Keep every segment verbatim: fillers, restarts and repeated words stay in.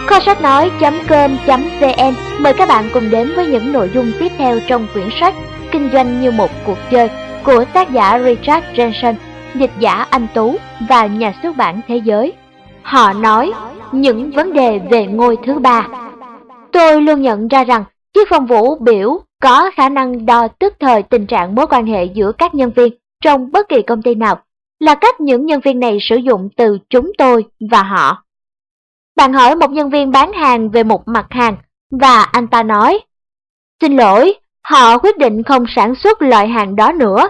Kho sách nói.com.vn mời các bạn cùng đến với những nội dung tiếp theo trong quyển sách Kinh doanh như một cuộc chơi của tác giả Richard Branson, dịch giả Anh Tú và nhà xuất bản Thế Giới. Họ nói những vấn đề về ngôi thứ ba. Tôi luôn nhận ra rằng chiếc phong vũ biểu có khả năng đo tức thời tình trạng mối quan hệ giữa các nhân viên trong bất kỳ công ty nào, là cách những nhân viên này sử dụng từ chúng tôi và họ. Bạn hỏi một nhân viên bán hàng về một mặt hàng và anh ta nói, xin lỗi, họ quyết định không sản xuất loại hàng đó nữa.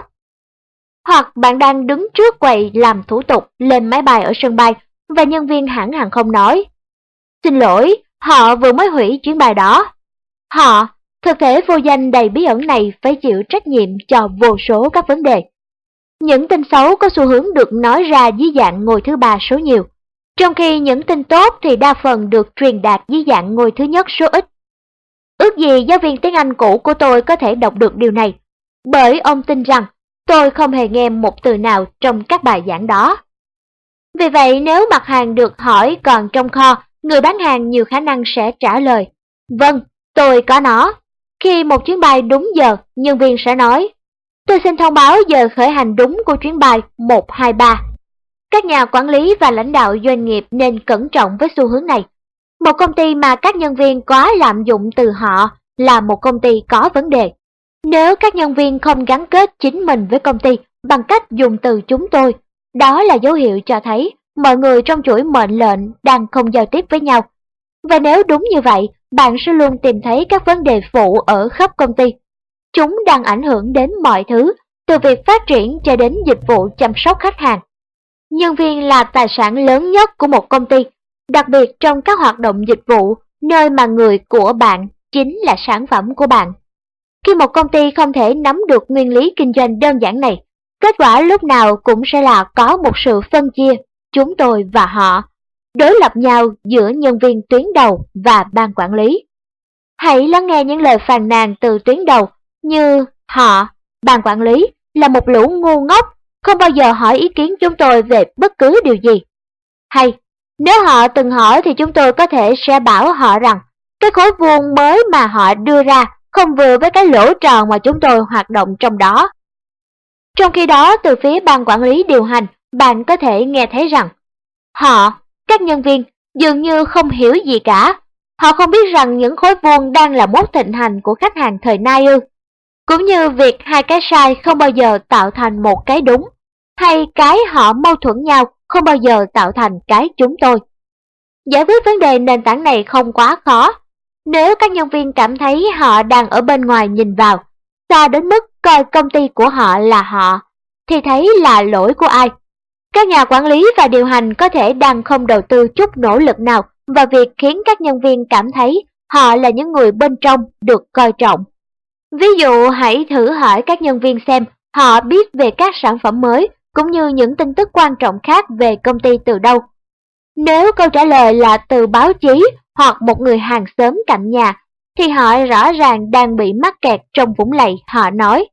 Hoặc bạn đang đứng trước quầy làm thủ tục lên máy bay ở sân bay và nhân viên hãng hàng không nói, xin lỗi, họ vừa mới hủy chuyến bay đó. Họ, thực thể vô danh đầy bí ẩn này phải chịu trách nhiệm cho vô số các vấn đề. Những tin xấu có xu hướng được nói ra dưới dạng ngôi thứ ba số nhiều, trong khi những tin tốt thì đa phần được truyền đạt dưới dạng ngôi thứ nhất số ít. Ước gì giáo viên tiếng Anh cũ của tôi có thể đọc được điều này, bởi ông tin rằng tôi không hề nghe một từ nào trong các bài giảng đó. Vì vậy nếu mặt hàng được hỏi còn trong kho, người bán hàng nhiều khả năng sẽ trả lời, vâng, tôi có nó. Khi một chuyến bay đúng giờ, nhân viên sẽ nói, tôi xin thông báo giờ khởi hành đúng của chuyến bay một hai ba. Các nhà quản lý và lãnh đạo doanh nghiệp nên cẩn trọng với xu hướng này. Một công ty mà các nhân viên quá lạm dụng từ họ là một công ty có vấn đề. Nếu các nhân viên không gắn kết chính mình với công ty bằng cách dùng từ chúng tôi, đó là dấu hiệu cho thấy mọi người trong chuỗi mệnh lệnh đang không giao tiếp với nhau. Và nếu đúng như vậy, bạn sẽ luôn tìm thấy các vấn đề phụ ở khắp công ty. Chúng đang ảnh hưởng đến mọi thứ, từ việc phát triển cho đến dịch vụ chăm sóc khách hàng. Nhân viên là tài sản lớn nhất của một công ty, đặc biệt trong các hoạt động dịch vụ, nơi mà người của bạn chính là sản phẩm của bạn. Khi một công ty không thể nắm được nguyên lý kinh doanh đơn giản này, kết quả lúc nào cũng sẽ là có một sự phân chia, chúng tôi và họ, đối lập nhau giữa nhân viên tuyến đầu và ban quản lý. Hãy lắng nghe những lời phàn nàn từ tuyến đầu như họ, ban quản lý là một lũ ngu ngốc, không bao giờ hỏi ý kiến chúng tôi về bất cứ điều gì. Hay, nếu họ từng hỏi thì chúng tôi có thể sẽ bảo họ rằng cái khối vuông mới mà họ đưa ra không vừa với cái lỗ tròn mà chúng tôi hoạt động trong đó. Trong khi đó, từ phía ban quản lý điều hành, bạn có thể nghe thấy rằng họ, các nhân viên, dường như không hiểu gì cả. Họ không biết rằng những khối vuông đang là mốt thịnh hành của khách hàng thời nay ư. Cũng như việc hai cái sai không bao giờ tạo thành một cái đúng, hay cái họ mâu thuẫn nhau không bao giờ tạo thành cái chúng tôi. Giải quyết vấn đề nền tảng này không quá khó. Nếu các nhân viên cảm thấy họ đang ở bên ngoài nhìn vào, xa đến mức coi công ty của họ là họ, thì thấy là lỗi của ai? Các nhà quản lý và điều hành có thể đang không đầu tư chút nỗ lực nào vào việc khiến các nhân viên cảm thấy họ là những người bên trong được coi trọng. Ví dụ, hãy thử hỏi các nhân viên xem họ biết về các sản phẩm mới cũng như những tin tức quan trọng khác về công ty từ đâu. Nếu câu trả lời là từ báo chí hoặc một người hàng xóm cạnh nhà, thì họ rõ ràng đang bị mắc kẹt trong vũng lầy. Họ nói,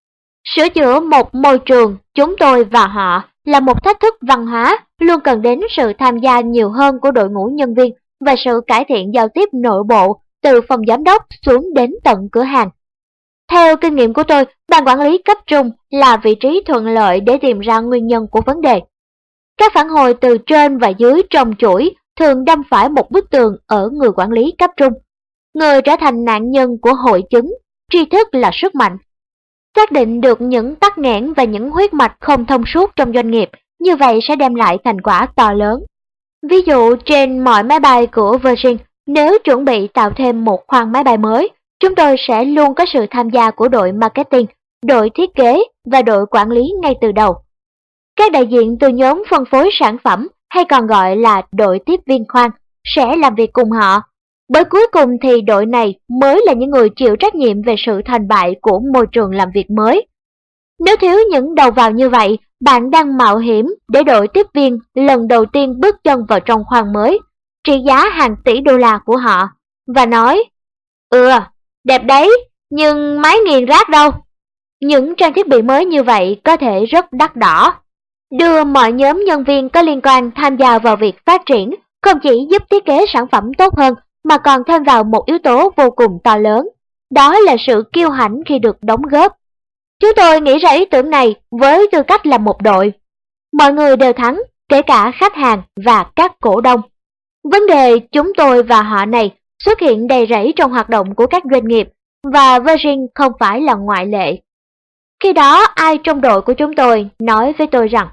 sửa chữa một môi trường, chúng tôi và họ, là một thách thức văn hóa, luôn cần đến sự tham gia nhiều hơn của đội ngũ nhân viên và sự cải thiện giao tiếp nội bộ từ phòng giám đốc xuống đến tận cửa hàng. Theo kinh nghiệm của tôi, ban quản lý cấp trung là vị trí thuận lợi để tìm ra nguyên nhân của vấn đề. Các phản hồi từ trên và dưới trong chuỗi thường đâm phải một bức tường ở người quản lý cấp trung. Người trở thành nạn nhân của hội chứng, tri thức là sức mạnh. Xác định được những tắc nghẽn và những huyết mạch không thông suốt trong doanh nghiệp, như vậy sẽ đem lại thành quả to lớn. Ví dụ, trên mọi máy bay của Virgin, nếu chuẩn bị tạo thêm một khoang máy bay mới, chúng tôi sẽ luôn có sự tham gia của đội marketing, đội thiết kế và đội quản lý ngay từ đầu. Các đại diện từ nhóm phân phối sản phẩm, hay còn gọi là đội tiếp viên khoang, sẽ làm việc cùng họ. Bởi cuối cùng thì đội này mới là những người chịu trách nhiệm về sự thành bại của môi trường làm việc mới. Nếu thiếu những đầu vào như vậy, bạn đang mạo hiểm để đội tiếp viên lần đầu tiên bước chân vào trong khoang mới, trị giá hàng tỷ đô la của họ, và nói, ừ, đẹp đấy, nhưng máy nghiền rác đâu? Những trang thiết bị mới như vậy có thể rất đắt đỏ. Đưa mọi nhóm nhân viên có liên quan tham gia vào việc phát triển không chỉ giúp thiết kế sản phẩm tốt hơn mà còn thêm vào một yếu tố vô cùng to lớn, đó là sự kiêu hãnh khi được đóng góp. Chúng tôi nghĩ ra ý tưởng này với tư cách là một đội. Mọi người đều thắng, kể cả khách hàng và các cổ đông. Vấn đề chúng tôi và họ này xuất hiện đầy rẫy trong hoạt động của các doanh nghiệp, và Virgin không phải là ngoại lệ. Khi đó, ai trong đội của chúng tôi nói với tôi rằng,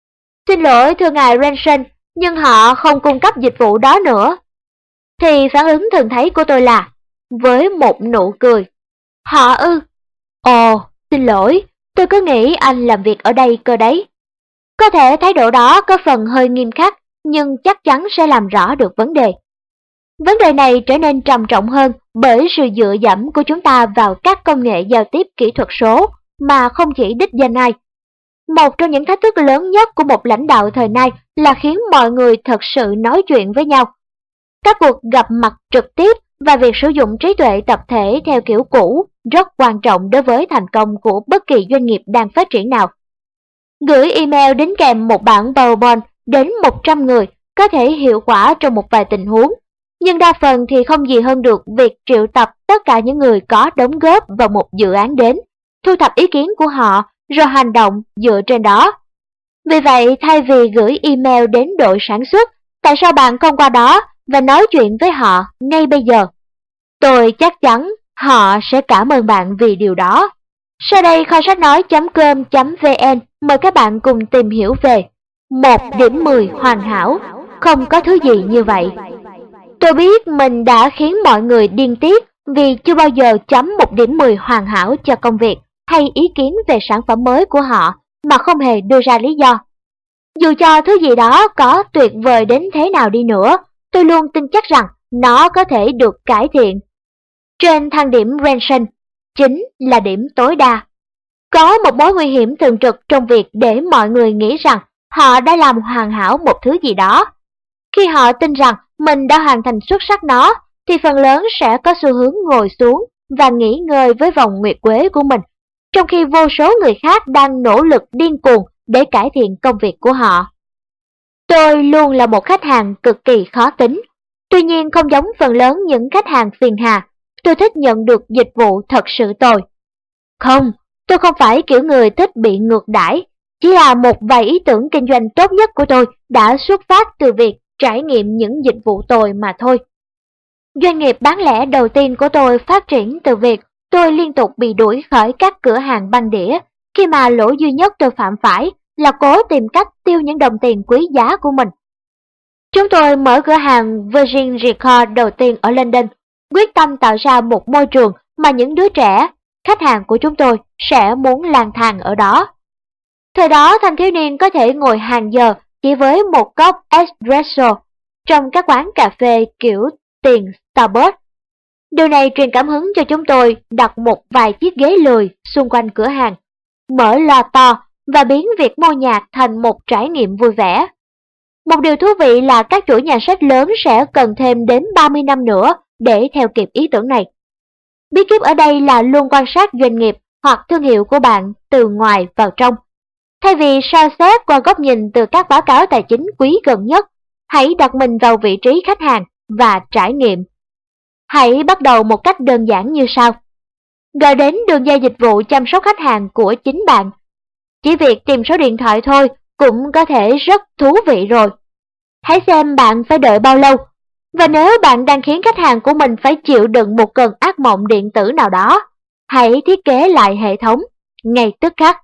xin lỗi thưa ngài Renson, nhưng họ không cung cấp dịch vụ đó nữa. Thì phản ứng thường thấy của tôi là, với một nụ cười, họ ư? Ồ, xin lỗi, tôi cứ nghĩ anh làm việc ở đây cơ đấy. Có thể thái độ đó có phần hơi nghiêm khắc, nhưng chắc chắn sẽ làm rõ được vấn đề. Vấn đề này trở nên trầm trọng hơn bởi sự dựa dẫm của chúng ta vào các công nghệ giao tiếp kỹ thuật số mà không chỉ đích danh ai. Một trong những thách thức lớn nhất của một lãnh đạo thời nay là khiến mọi người thật sự nói chuyện với nhau. Các cuộc gặp mặt trực tiếp và việc sử dụng trí tuệ tập thể theo kiểu cũ rất quan trọng đối với thành công của bất kỳ doanh nghiệp đang phát triển nào. Gửi email đính kèm một bản PowerPoint đến một trăm người có thể hiệu quả trong một vài tình huống, nhưng đa phần thì không gì hơn được việc triệu tập tất cả những người có đóng góp vào một dự án đến, thu thập ý kiến của họ rồi hành động dựa trên đó. Vì vậy, thay vì gửi email đến đội sản xuất, tại sao bạn không qua đó và nói chuyện với họ ngay bây giờ? Tôi chắc chắn họ sẽ cảm ơn bạn vì điều đó. Sau đây kho sách nói chấm com chấm vn mời các bạn cùng tìm hiểu về một điểm mười hoàn hảo, không có thứ gì như vậy. Tôi biết mình đã khiến mọi người điên tiết vì chưa bao giờ chấm một điểm mười hoàn hảo cho công việc hay ý kiến về sản phẩm mới của họ mà không hề đưa ra lý do. Dù cho thứ gì đó có tuyệt vời đến thế nào đi nữa, tôi luôn tin chắc rằng nó có thể được cải thiện. Trên thang điểm Renson, chính là điểm tối đa. Có một mối nguy hiểm thường trực trong việc để mọi người nghĩ rằng họ đã làm hoàn hảo một thứ gì đó. Khi họ tin rằng mình đã hoàn thành xuất sắc nó, thì phần lớn sẽ có xu hướng ngồi xuống và nghỉ ngơi với vòng nguyệt quế của mình, trong khi vô số người khác đang nỗ lực điên cuồng để cải thiện công việc của họ. Tôi luôn là một khách hàng cực kỳ khó tính. Tuy nhiên không giống phần lớn những khách hàng phiền hà, tôi thích nhận được dịch vụ thật sự tồi. Không, tôi không phải kiểu người thích bị ngược đãi, chỉ là một vài ý tưởng kinh doanh tốt nhất của tôi đã xuất phát từ việc trải nghiệm những dịch vụ tồi mà thôi. Doanh nghiệp bán lẻ đầu tiên của tôi phát triển từ việc tôi liên tục bị đuổi khỏi các cửa hàng băng đĩa, khi mà lỗi duy nhất tôi phạm phải là cố tìm cách tiêu những đồng tiền quý giá của mình. Chúng tôi mở cửa hàng Virgin Record đầu tiên ở London, quyết tâm tạo ra một môi trường mà những đứa trẻ, khách hàng của chúng tôi, sẽ muốn lang thang ở đó. Thời đó thanh thiếu niên có thể ngồi hàng giờ chỉ với một cốc espresso trong các quán cà phê kiểu tiền Starbucks. Điều này truyền cảm hứng cho chúng tôi đặt một vài chiếc ghế lười xung quanh cửa hàng, mở loa to và biến việc mua nhạc thành một trải nghiệm vui vẻ. Một điều thú vị là các chuỗi nhà sách lớn sẽ cần thêm đến ba mươi năm nữa để theo kịp ý tưởng này. Bí kíp ở đây là luôn quan sát doanh nghiệp hoặc thương hiệu của bạn từ ngoài vào trong. Thay vì soi xét qua góc nhìn từ các báo cáo tài chính quý gần nhất, hãy đặt mình vào vị trí khách hàng và trải nghiệm. Hãy bắt đầu một cách đơn giản như sau. Gọi đến đường dây dịch vụ chăm sóc khách hàng của chính bạn. Chỉ việc tìm số điện thoại thôi cũng có thể rất thú vị rồi. Hãy xem bạn phải đợi bao lâu. Và nếu bạn đang khiến khách hàng của mình phải chịu đựng một cơn ác mộng điện tử nào đó, hãy thiết kế lại hệ thống ngay tức khắc.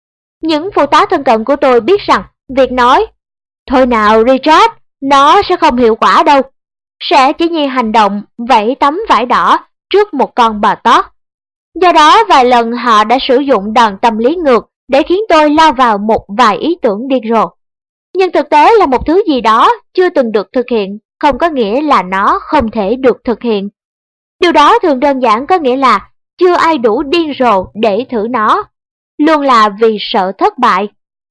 Những phụ tá thân cận của tôi biết rằng việc nói thôi nào Richard, nó sẽ không hiệu quả đâu, sẽ chỉ như hành động vẫy tấm vải đỏ trước một con bò tót. Do đó vài lần họ đã sử dụng đòn tâm lý ngược để khiến tôi lao vào một vài ý tưởng điên rồ. Nhưng thực tế là một thứ gì đó chưa từng được thực hiện không có nghĩa là nó không thể được thực hiện. Điều đó thường đơn giản có nghĩa là chưa ai đủ điên rồ để thử nó, luôn là vì sợ thất bại.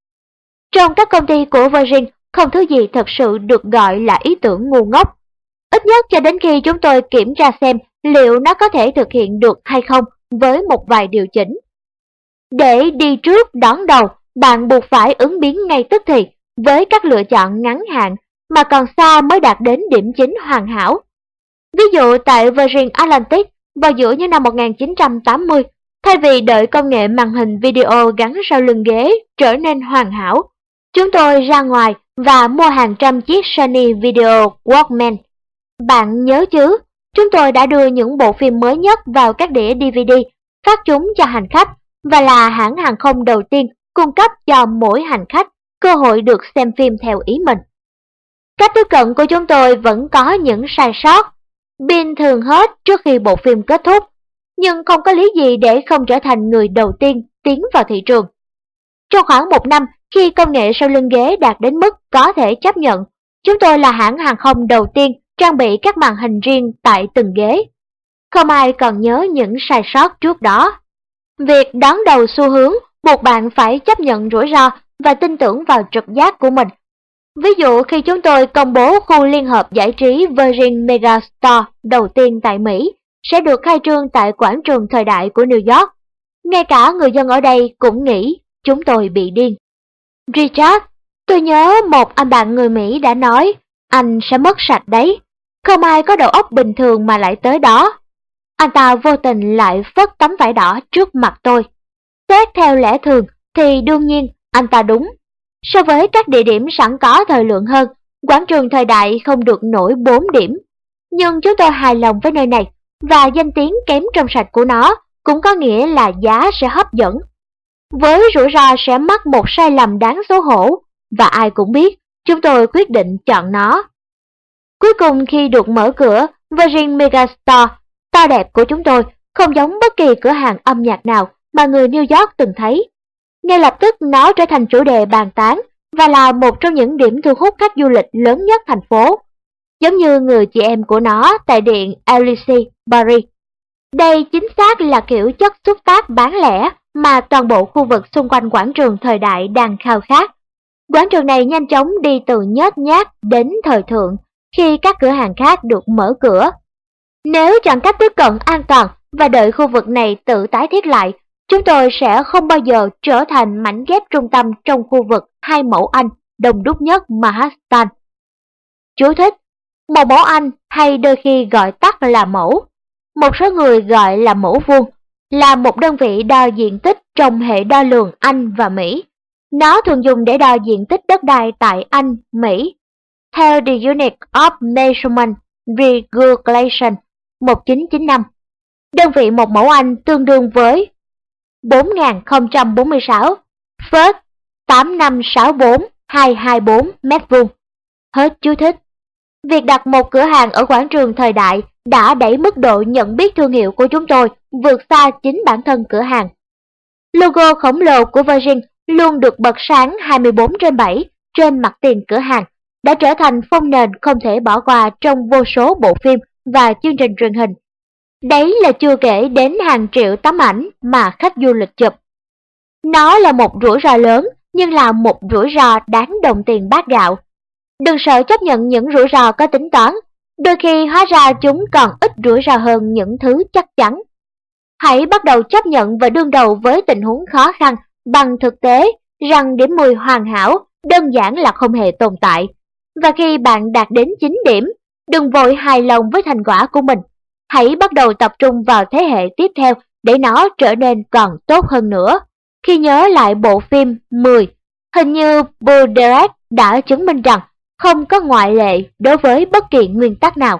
Trong các công ty của Virgin, không thứ gì thật sự được gọi là ý tưởng ngu ngốc. Ít nhất cho đến khi chúng tôi kiểm tra xem liệu nó có thể thực hiện được hay không với một vài điều chỉnh. Để đi trước đón đầu, bạn buộc phải ứng biến ngay tức thì với các lựa chọn ngắn hạn mà còn xa mới đạt đến điểm chính hoàn hảo. Ví dụ tại Virgin Atlantic vào giữa những năm một nghìn chín trăm tám mươi, thay vì đợi công nghệ màn hình video gắn sau lưng ghế trở nên hoàn hảo, chúng tôi ra ngoài và mua hàng trăm chiếc Sony Video Walkman. Bạn nhớ chứ, chúng tôi đã đưa những bộ phim mới nhất vào các đĩa đê vê đê, phát chúng cho hành khách và là hãng hàng không đầu tiên cung cấp cho mỗi hành khách cơ hội được xem phim theo ý mình. Cách tiếp cận của chúng tôi vẫn có những sai sót. Pin thường hết trước khi bộ phim kết thúc, nhưng không có lý gì để không trở thành người đầu tiên tiến vào thị trường. Trong khoảng một năm, khi công nghệ sau lưng ghế đạt đến mức có thể chấp nhận, chúng tôi là hãng hàng không đầu tiên trang bị các màn hình riêng tại từng ghế. Không ai còn nhớ những sai sót trước đó. Việc đón đầu xu hướng buộc bạn phải chấp nhận rủi ro và tin tưởng vào trực giác của mình. Ví dụ khi chúng tôi công bố khu liên hợp giải trí Virgin Megastore đầu tiên tại Mỹ sẽ được khai trương tại quảng trường thời đại của New York, ngay cả người dân ở đây cũng nghĩ chúng tôi bị điên. Richard, tôi nhớ một anh bạn người Mỹ đã nói, anh sẽ mất sạch đấy, không ai có đầu óc bình thường mà lại tới đó. Anh ta vô tình lại phất tấm vải đỏ trước mặt tôi. Xét theo lẽ thường thì đương nhiên anh ta đúng. So với các địa điểm sẵn có thời lượng hơn, quảng trường thời đại không được nổi bốn điểm. Nhưng chúng tôi hài lòng với nơi này, và danh tiếng kém trong sạch của nó cũng có nghĩa là giá sẽ hấp dẫn. Với rủi ro sẽ mắc một sai lầm đáng xấu hổ, và ai cũng biết, chúng tôi quyết định chọn nó. Cuối cùng khi được mở cửa, Virgin Megastore to đẹp của chúng tôi không giống bất kỳ cửa hàng âm nhạc nào mà người New York từng thấy. Ngay lập tức nó trở thành chủ đề bàn tán và là một trong những điểm thu hút khách du lịch lớn nhất thành phố, giống như người chị em của nó tại điện Elysee, Paris. Đây chính xác là kiểu chất xúc tác bán lẻ mà toàn bộ khu vực xung quanh quảng trường thời đại đang khao khát. Quảng trường này nhanh chóng đi từ nhếch nhác đến thời thượng khi các cửa hàng khác được mở cửa. Nếu chọn cách tiếp cận an toàn và đợi khu vực này tự tái thiết lại, chúng tôi sẽ không bao giờ trở thành mảnh ghép trung tâm trong khu vực hai mẫu Anh đông đúc nhất Manhattan. Chú thích: một mẫu Anh hay đôi khi gọi tắt là mẫu, một số người gọi là mẫu vuông, là một đơn vị đo diện tích trong hệ đo lường Anh và Mỹ. Nó thường dùng để đo diện tích đất đai tại Anh, Mỹ. Theo The Unit of Measurement Regulation một nghìn chín trăm chín mươi lăm, đơn vị một mẫu Anh tương đương với bốn nghìn không trăm bốn mươi sáu phẩy tám năm sáu bốn hai hai bốn mét vuông. Hết chú thích. Việc đặt một cửa hàng ở quảng trường thời đại đã đẩy mức độ nhận biết thương hiệu của chúng tôi vượt xa chính bản thân cửa hàng. Logo khổng lồ của Virgin luôn được bật sáng hai mươi bốn trên bảy trên mặt tiền cửa hàng, đã trở thành phông nền không thể bỏ qua trong vô số bộ phim và chương trình truyền hình. Đấy là chưa kể đến hàng triệu tấm ảnh mà khách du lịch chụp. Nó là một rủi ro lớn, nhưng là một rủi ro đáng đồng tiền bát gạo. Đừng sợ chấp nhận những rủi ro có tính toán, đôi khi hóa ra chúng còn ít rủi ro hơn những thứ chắc chắn. Hãy bắt đầu chấp nhận và đương đầu với tình huống khó khăn bằng thực tế rằng điểm mười hoàn hảo đơn giản là không hề tồn tại. Và khi bạn đạt đến chín điểm, đừng vội hài lòng với thành quả của mình. Hãy bắt đầu tập trung vào thế hệ tiếp theo để nó trở nên còn tốt hơn nữa. Khi nhớ lại bộ phim mười, hình như Baudelaire đã chứng minh rằng không có ngoại lệ đối với bất kỳ nguyên tắc nào.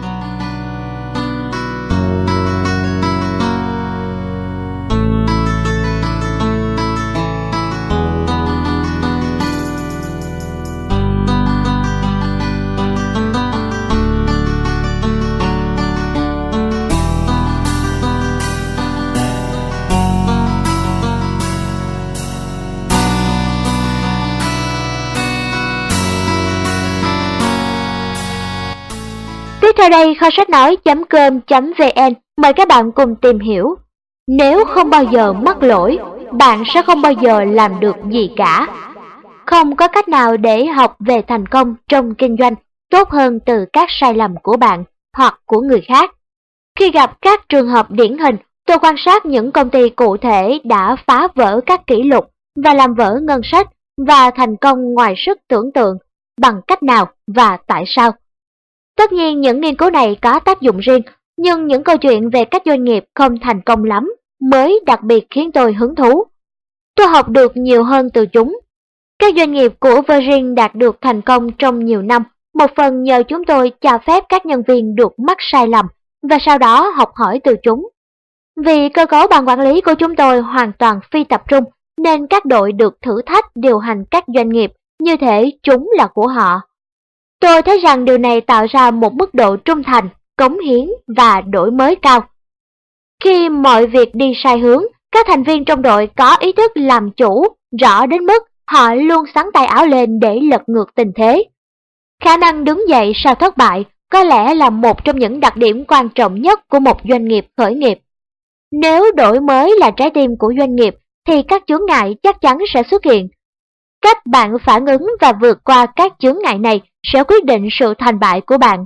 Tiếp theo đây, kho sách nói chấm com chấm vn mời các bạn cùng tìm hiểu. Nếu không bao giờ mắc lỗi, bạn sẽ không bao giờ làm được gì cả. Không có cách nào để học về thành công trong kinh doanh tốt hơn từ các sai lầm của bạn hoặc của người khác. Khi gặp các trường hợp điển hình, tôi quan sát những công ty cụ thể đã phá vỡ các kỷ lục và làm vỡ ngân sách và thành công ngoài sức tưởng tượng. bằng cách nào và tại sao. Tất nhiên những nghiên cứu này có tác dụng riêng, nhưng những câu chuyện về các doanh nghiệp không thành công lắm mới đặc biệt khiến tôi hứng thú. Tôi học được nhiều hơn từ chúng. Các doanh nghiệp của Virgin đạt được thành công trong nhiều năm, một phần nhờ chúng tôi cho phép các nhân viên được mắc sai lầm và sau đó học hỏi từ chúng. Vì cơ cấu ban quản lý của chúng tôi hoàn toàn phi tập trung, nên các đội được thử thách điều hành các doanh nghiệp như thể chúng là của họ. Tôi thấy rằng điều này tạo ra một mức độ trung thành, cống hiến và đổi mới cao. Khi mọi việc đi sai hướng, các thành viên trong đội có ý thức làm chủ, rõ đến mức họ luôn xắn tay áo lên để lật ngược tình thế. Khả năng đứng dậy sau thất bại có lẽ là một trong những đặc điểm quan trọng nhất của một doanh nghiệp khởi nghiệp. Nếu đổi mới là trái tim của doanh nghiệp, thì các chướng ngại chắc chắn sẽ xuất hiện. Cách bạn phản ứng và vượt qua các chướng ngại này sẽ quyết định sự thành bại của bạn.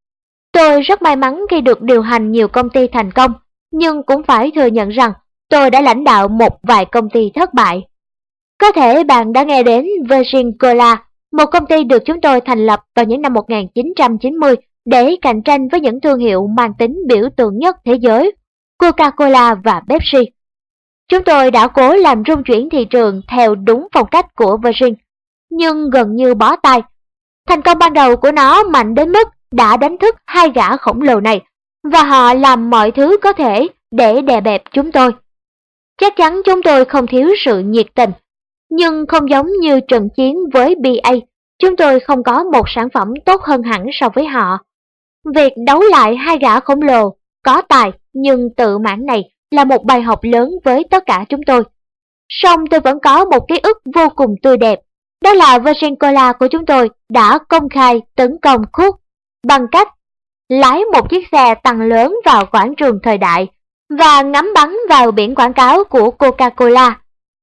Tôi rất may mắn khi được điều hành nhiều công ty thành công, nhưng cũng phải thừa nhận rằng tôi đã lãnh đạo một vài công ty thất bại. Có thể bạn đã nghe đến Virgin Cola, một công ty được chúng tôi thành lập vào những năm một nghìn chín trăm chín mươi để cạnh tranh với những thương hiệu mang tính biểu tượng nhất thế giới, Coca-Cola và Pepsi. Chúng tôi đã cố làm rung chuyển thị trường theo đúng phong cách của Virgin, nhưng gần như bó tay. Thành công ban đầu của nó mạnh đến mức đã đánh thức hai gã khổng lồ này, và họ làm mọi thứ có thể để đè bẹp chúng tôi. Chắc chắn chúng tôi không thiếu sự nhiệt tình, nhưng không giống như trận chiến với bê a, chúng tôi không có một sản phẩm tốt hơn hẳn so với họ. Việc đấu lại hai gã khổng lồ, có tài nhưng tự mãn này là một bài học lớn với tất cả chúng tôi. Song tôi vẫn có một ký ức vô cùng tươi đẹp, đó là Virgin Cola của chúng tôi đã công khai tấn công Coke bằng cách lái một chiếc xe tăng lớn vào quảng trường thời đại và ngắm bắn vào biển quảng cáo của Coca-Cola.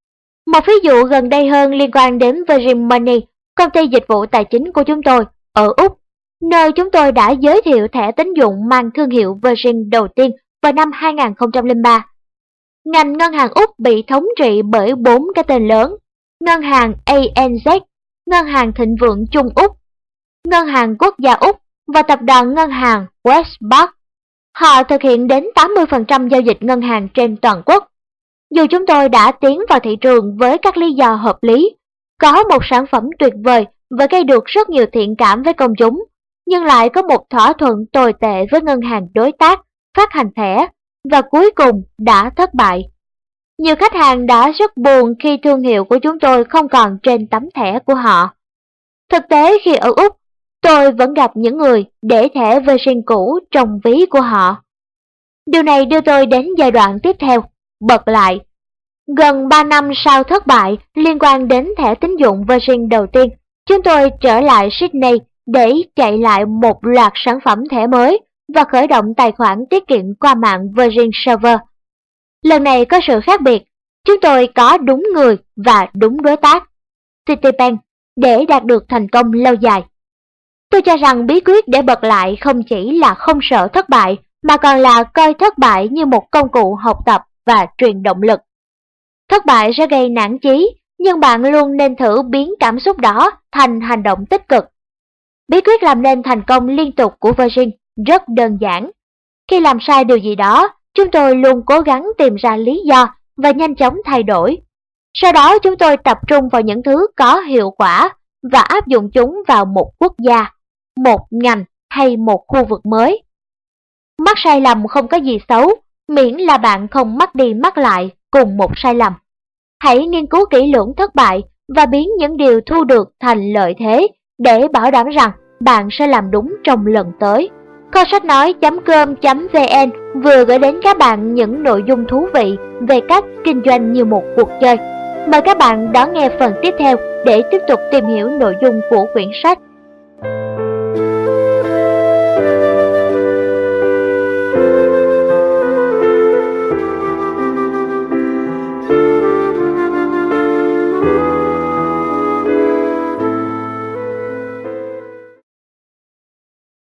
Một ví dụ gần đây hơn liên quan đến Virgin Money, công ty dịch vụ tài chính của chúng tôi ở Úc, nơi chúng tôi đã giới thiệu thẻ tín dụng mang thương hiệu Virgin đầu tiên vào năm hai nghìn không trăm lẻ ba. Ngành ngân hàng Úc bị thống trị bởi bốn cái tên lớn: Ngân hàng a en dét, Ngân hàng Thịnh Vượng Trung Úc, Ngân hàng Quốc gia Úc và tập đoàn ngân hàng Westpac. Họ thực hiện đến tám mươi phần trăm giao dịch ngân hàng trên toàn quốc. Dù chúng tôi đã tiến vào thị trường với các lý do hợp lý, có một sản phẩm tuyệt vời và gây được rất nhiều thiện cảm với công chúng, nhưng lại có một thỏa thuận tồi tệ với ngân hàng đối tác phát hành thẻ, và cuối cùng đã thất bại. Nhiều khách hàng đã rất buồn khi thương hiệu của chúng tôi không còn trên tấm thẻ của họ. Thực tế khi ở Úc, tôi vẫn gặp những người để thẻ Virgin cũ trong ví của họ. Điều này đưa tôi đến giai đoạn tiếp theo, bật lại. Gần ba năm sau thất bại liên quan đến thẻ tín dụng Virgin đầu tiên, chúng tôi trở lại Sydney để chạy lại một loạt sản phẩm thẻ mới và khởi động tài khoản tiết kiệm qua mạng Virgin Server. Lần này có sự khác biệt, chúng tôi có đúng người và đúng đối tác, Citibank, để đạt được thành công lâu dài. Tôi cho rằng bí quyết để bật lại không chỉ là không sợ thất bại, mà còn là coi thất bại như một công cụ học tập và truyền động lực. Thất bại sẽ gây nản chí, nhưng bạn luôn nên thử biến cảm xúc đó thành hành động tích cực. Bí quyết làm nên thành công liên tục của Virgin rất đơn giản. Khi làm sai điều gì đó, chúng tôi luôn cố gắng tìm ra lý do và nhanh chóng thay đổi. Sau đó chúng tôi tập trung vào những thứ có hiệu quả và áp dụng chúng vào một quốc gia, một ngành hay một khu vực mới. Mắc sai lầm không có gì xấu, miễn là bạn không mắc đi mắc lại cùng một sai lầm. Hãy nghiên cứu kỹ lưỡng thất bại và biến những điều thu được thành lợi thế để bảo đảm rằng bạn sẽ làm đúng trong lần tới. Kho sách nói chấm com chấm vn vừa gửi đến các bạn những nội dung thú vị về cách kinh doanh như một cuộc chơi. Mời các bạn đón nghe phần tiếp theo để tiếp tục tìm hiểu nội dung của quyển sách.